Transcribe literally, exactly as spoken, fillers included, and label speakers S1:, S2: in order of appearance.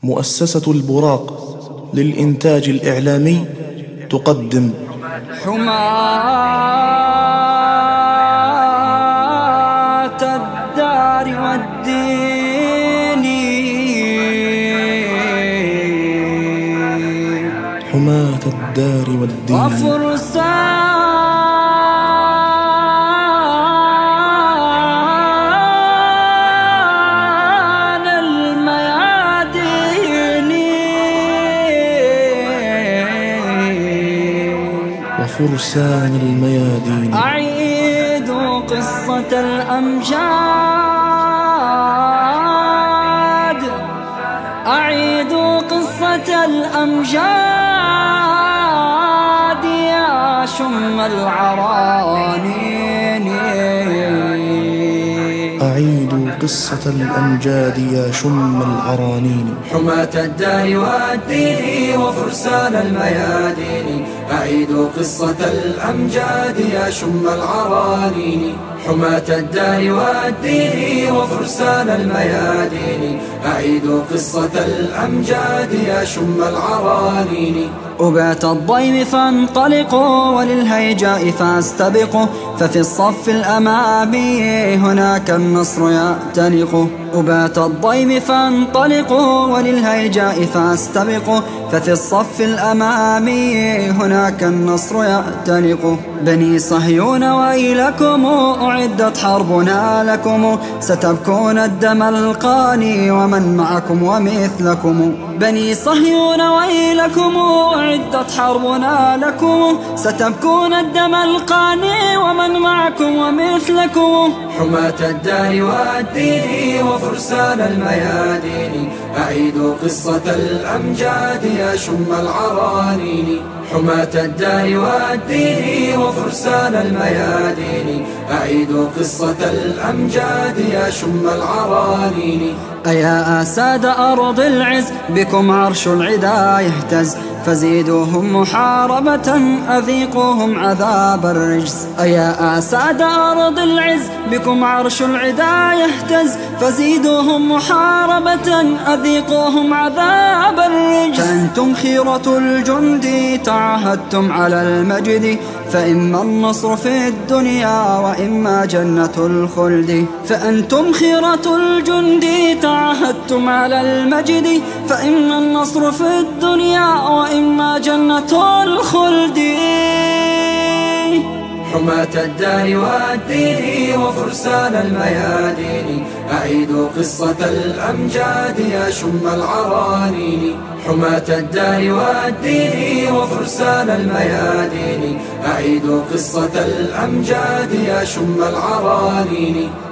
S1: مؤسسة البراق للإنتاج الإعلامي تقدم
S2: حماة الدار والدين.
S1: حماة الدار والدين
S2: وفرسان
S1: وفرسان الميادين.
S2: أعيد قصة الأمجاد، أعيد قصة الأمجاد يا شم العرانين.
S1: أعيد قصة الأمجاد يا شم العرانين.
S2: حماة الدار والدين وفرسان الميادين، أعيدوا قصة الأمجاد يا شم العرانين. حماة الدار والدين وفرسان الميادين، أعيدوا قصة الأمجاد يا شم العرانين. أبات الضيم فانطلقوا وللهيجاء فاستبقوا، ففي الصف الأمامي هناك النصر يأتلق. أبات الضيم فانطلقوا وللهيجاء فاستبقوا، ففي الصف الأمامي هناك النصر يأتلق. بني صهيون ويلكم أعدت حربنا لكم، ستبكون الدم القاني ومن معكم ومثلكم. بني صهيون ويلكم أعدت حربنا لكم، ستبكون الدم القاني ومن معكم ومثلكم. حماة الدار والدين وفرسان الميادين، أعيدوا قصة الأمجاد يا شم العرانين. حماة الدار والدين وفرسان الميادين، أعيدوا قصة الأمجاد يا شم العرانين. أيا أساد أرض العز بكم عرش العدا يهتز، فزيدوهم محاربة أذيقوهم عذاب الرجز. أيا أساد أرض العز بكم عرش العدا يهتز، فزيدوهم محاربة أذيقوهم عذاب الرجز. فأنتم خيرة الجند تعهدتم على المجد، فإما النصر في الدنيا وإما جنة الخلد. فأنتم خيرة الجند تعهدتم على المجد، فإما النصر في الدنيا وإما جنة الخلد. حماة الدار والدين وفرسان الميادين، أعيدوا قصة الأمجاد يا شم العرانين. حماة الدار والدين وفرسان الميادين، أعيدوا قصة الأمجاد يا شم العرانين.